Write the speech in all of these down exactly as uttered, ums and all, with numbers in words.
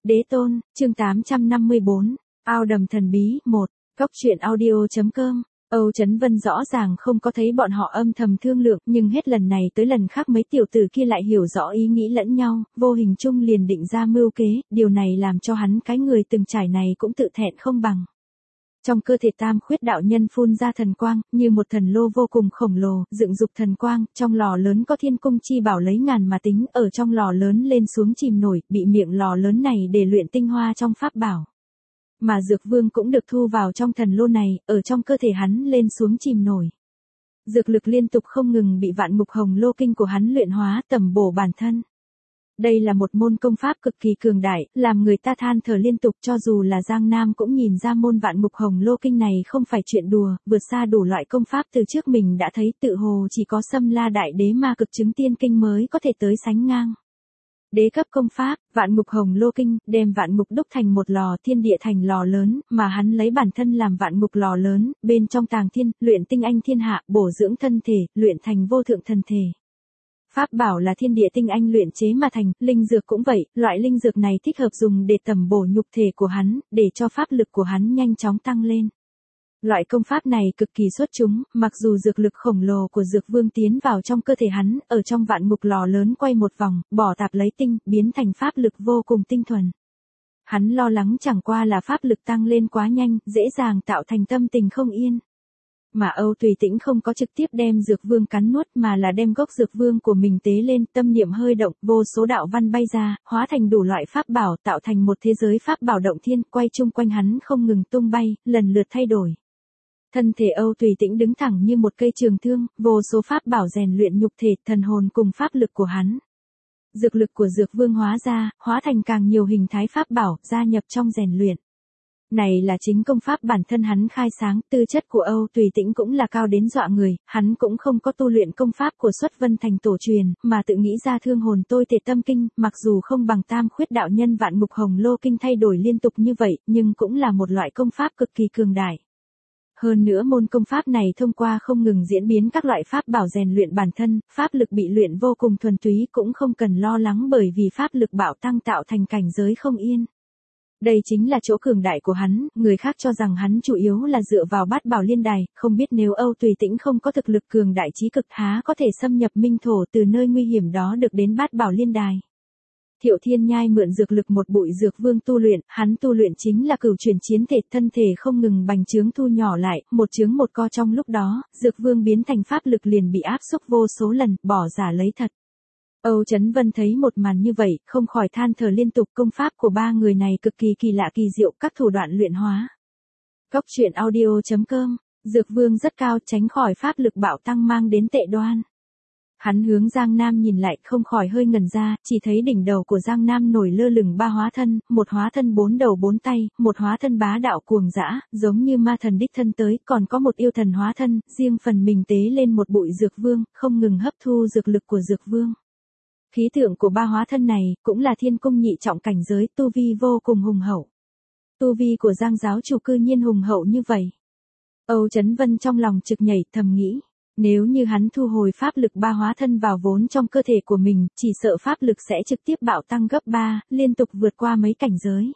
Đế tôn, chương tám trăm năm mươi bốn, ao đầm thần bí, một, Cóc truyện audio.com. Âu Chấn Vân rõ ràng không có thấy bọn họ âm thầm thương lượng, nhưng hết lần này tới lần khác mấy tiểu tử kia lại hiểu rõ ý nghĩ lẫn nhau, vô hình chung liền định ra mưu kế, điều này làm cho hắn cái người từng trải này cũng tự thẹn không bằng. Trong cơ thể tam khuyết đạo nhân phun ra thần quang, như một thần lô vô cùng khổng lồ, dựng dục thần quang, trong lò lớn có thiên cung chi bảo lấy ngàn mà tính, ở trong lò lớn lên xuống chìm nổi, bị miệng lò lớn này để luyện tinh hoa trong pháp bảo. Mà Dược Vương cũng được thu vào trong thần lô này, ở trong cơ thể hắn lên xuống chìm nổi. Dược lực liên tục không ngừng bị vạn ngục hồng lô kinh của hắn luyện hóa tầm bổ bản thân. Đây là một môn công pháp cực kỳ cường đại, làm người ta than thở liên tục, cho dù là Giang Nam cũng nhìn ra môn vạn ngục hồng lô kinh này không phải chuyện đùa, vượt xa đủ loại công pháp từ trước mình đã thấy, tự hồ chỉ có Xâm La Đại Đế ma cực chứng tiên kinh mới có thể tới sánh ngang. Đế cấp công pháp, vạn ngục hồng lô kinh, đem vạn ngục đúc thành một lò, thiên địa thành lò lớn, mà hắn lấy bản thân làm vạn ngục lò lớn, bên trong tàng thiên, luyện tinh anh thiên hạ, bổ dưỡng thân thể, luyện thành vô thượng thần thể. Pháp bảo là thiên địa tinh anh luyện chế mà thành, linh dược cũng vậy, loại linh dược này thích hợp dùng để tầm bổ nhục thể của hắn, để cho pháp lực của hắn nhanh chóng tăng lên. Loại công pháp này cực kỳ xuất chúng, mặc dù dược lực khổng lồ của Dược Vương tiến vào trong cơ thể hắn, ở trong vạn ngục lò lớn quay một vòng, bỏ tạp lấy tinh, biến thành pháp lực vô cùng tinh thuần. Hắn lo lắng chẳng qua là pháp lực tăng lên quá nhanh, dễ dàng tạo thành tâm tình không yên. Mà Âu Tùy Tĩnh không có trực tiếp đem Dược Vương cắn nuốt mà là đem gốc Dược Vương của mình tế lên, tâm niệm hơi động, vô số đạo văn bay ra, hóa thành đủ loại pháp bảo, tạo thành một thế giới pháp bảo động thiên, quay chung quanh hắn không ngừng tung bay, lần lượt thay đổi. Thân thể Âu Tùy Tĩnh đứng thẳng như một cây trường thương, vô số pháp bảo rèn luyện nhục thể, thần hồn cùng pháp lực của hắn. Dược lực của Dược Vương hóa ra, hóa thành càng nhiều hình thái pháp bảo, gia nhập trong rèn luyện. Này là chính công pháp bản thân hắn khai sáng, tư chất của Âu Tùy Tĩnh cũng là cao đến dọa người, hắn cũng không có tu luyện công pháp của Xuất Vân Thành tổ truyền, mà tự nghĩ ra thương hồn tôi thể tâm kinh, mặc dù không bằng tam khuyết đạo nhân vạn ngục hồng lô kinh thay đổi liên tục như vậy, nhưng cũng là một loại công pháp cực kỳ cường đại. Hơn nữa môn công pháp này thông qua không ngừng diễn biến các loại pháp bảo rèn luyện bản thân, pháp lực bị luyện vô cùng thuần túy cũng không cần lo lắng bởi vì pháp lực bạo tăng tạo thành cảnh giới không yên. Đây chính là chỗ cường đại của hắn, người khác cho rằng hắn chủ yếu là dựa vào bát bảo liên đài, không biết nếu Âu Tùy Tĩnh không có thực lực cường đại chí cực há có thể xâm nhập minh thổ từ nơi nguy hiểm đó được đến bát bảo liên đài. Thiệu Thiên Nhai mượn dược lực một bụi Dược Vương tu luyện, hắn tu luyện chính là cửu chuyển chiến thể, thân thể không ngừng bành trướng thu nhỏ lại, một trướng một co trong lúc đó, Dược Vương biến thành pháp lực liền bị áp xúc vô số lần, bỏ giả lấy thật. Âu Chấn Vân thấy một màn như vậy, không khỏi than thở liên tục, công pháp của ba người này cực kỳ kỳ lạ kỳ diệu, các thủ đoạn luyện hóa. Cóc truyện audio.com, Dược Vương rất cao, tránh khỏi pháp lực bạo tăng mang đến tệ đoan. Hắn hướng Giang Nam nhìn lại, không khỏi hơi ngẩn ra, chỉ thấy đỉnh đầu của Giang Nam nổi lơ lửng ba hóa thân, một hóa thân bốn đầu bốn tay, một hóa thân bá đạo cuồng dã, giống như ma thần đích thân tới, còn có một yêu thần hóa thân, riêng phần mình tế lên một bụi Dược Vương, không ngừng hấp thu dược lực của Dược Vương. Khí tượng của ba hóa thân này, cũng là thiên cung nhị trọng cảnh giới, tu vi vô cùng hùng hậu. Tu vi của Giang giáo chủ cư nhiên hùng hậu như vậy. Âu Chấn Vân trong lòng trực nhảy, thầm nghĩ. Nếu như hắn thu hồi pháp lực ba hóa thân vào vốn trong cơ thể của mình, chỉ sợ pháp lực sẽ trực tiếp bạo tăng gấp ba, liên tục vượt qua mấy cảnh giới.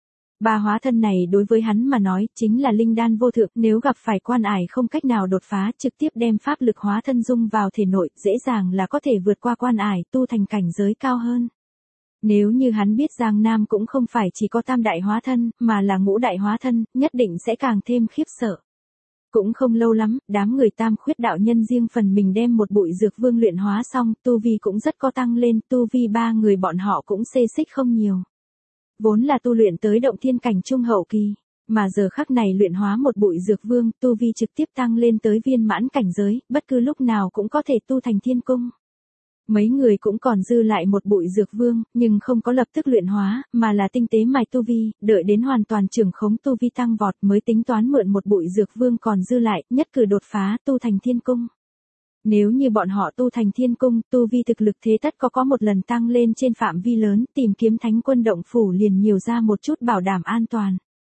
Ba hóa thân này đối với hắn mà nói, chính là linh đan vô thượng, nếu gặp phải quan ải không cách nào đột phá, trực tiếp đem pháp lực hóa thân dung vào thể nội, dễ dàng là có thể vượt qua quan ải, tu thành cảnh giới cao hơn. Nếu như hắn biết Giang Nam cũng không phải chỉ có tam đại hóa thân, mà là ngũ đại hóa thân, nhất định sẽ càng thêm khiếp sợ. Cũng không lâu lắm, đám người tam khuyết đạo nhân riêng phần mình đem một bụi Dược Vương luyện hóa xong, tu vi cũng rất có tăng lên, tu vi ba người bọn họ cũng xê xích không nhiều. Vốn là tu luyện tới động thiên cảnh trung hậu kỳ, mà giờ khắc này luyện hóa một bụi Dược Vương, tu vi trực tiếp tăng lên tới viên mãn cảnh giới, bất cứ lúc nào cũng có thể tu thành thiên cung. Mấy người cũng còn dư lại một bụi Dược Vương, nhưng không có lập tức luyện hóa, mà là tinh tế mài tu vi, đợi đến hoàn toàn trưởng khống tu vi tăng vọt mới tính toán mượn một bụi Dược Vương còn dư lại, nhất cử đột phá, tu thành thiên cung. Nếu như bọn họ tu thành thiên cung, tu vi thực lực thế tất có có một lần tăng lên trên phạm vi lớn, tìm kiếm thánh quân động phủ liền nhiều ra một chút bảo đảm an toàn.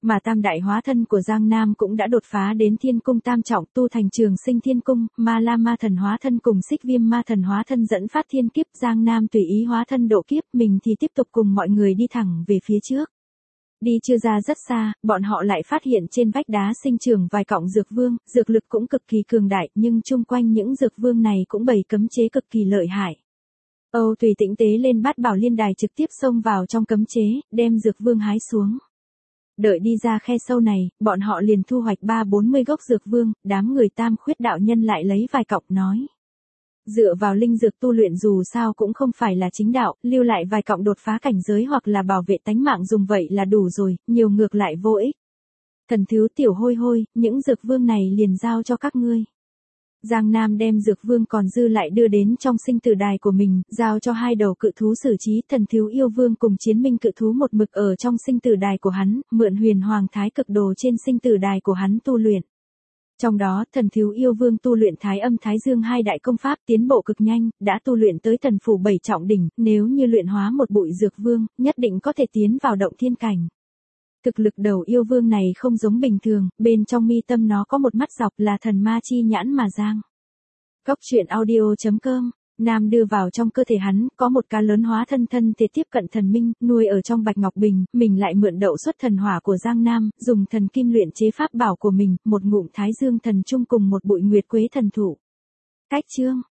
Mà tam đại hóa thân của Giang Nam cũng đã đột phá đến thiên cung tam trọng, tu thành trường sinh thiên cung, ma la ma thần hóa thân cùng xích viêm ma thần hóa thân dẫn phát thiên kiếp, Giang Nam tùy ý hóa thân độ kiếp, mình thì tiếp tục cùng mọi người đi thẳng về phía trước. Đi chưa ra rất xa, bọn họ lại phát hiện trên vách đá sinh trưởng vài cọng dược vương, dược lực cũng cực kỳ cường đại, nhưng chung quanh những dược vương này cũng bày cấm chế cực kỳ lợi hại. Âu Tùy Tĩnh tế lên bát bảo liên đài trực tiếp xông vào trong cấm chế, đem dược vương hái xuống. Đợi đi ra khe sâu này, bọn họ liền thu hoạch ba bốn mươi gốc dược vương, đám người tam khuyết đạo nhân lại lấy vài cọng nói. Dựa vào linh dược tu luyện dù sao cũng không phải là chính đạo, lưu lại vài cọng đột phá cảnh giới hoặc là bảo vệ tánh mạng dùng vậy là đủ rồi, nhiều ngược lại vô ích. Thần thiếu tiểu hôi hôi, những dược vương này liền giao cho các ngươi. Giang Nam đem dược vương còn dư lại đưa đến trong sinh tử đài của mình, giao cho hai đầu cự thú xử trí, thần thiếu yêu vương cùng chiến minh cự thú một mực ở trong sinh tử đài của hắn, mượn huyền hoàng thái cực đồ trên sinh tử đài của hắn tu luyện. Trong đó, thần thiếu yêu vương tu luyện thái âm thái dương hai đại công pháp tiến bộ cực nhanh, đã tu luyện tới thần phủ bảy trọng đỉnh, nếu như luyện hóa một bụi dược vương, nhất định có thể tiến vào động thiên cảnh. Thực lực đầu yêu vương này không giống bình thường, bên trong mi tâm nó có một mắt dọc là thần ma chi nhãn mà giang. Cốc truyện audio chấm com, Nam đưa vào trong cơ thể hắn, có một cá lớn hóa thân thân thể tiếp cận thần minh, nuôi ở trong bạch ngọc bình, mình lại mượn đậu xuất thần hỏa của Giang Nam, dùng thần kim luyện chế pháp bảo của mình, một ngụm thái dương thần trung cùng một bụi nguyệt quế thần thụ. Cách chương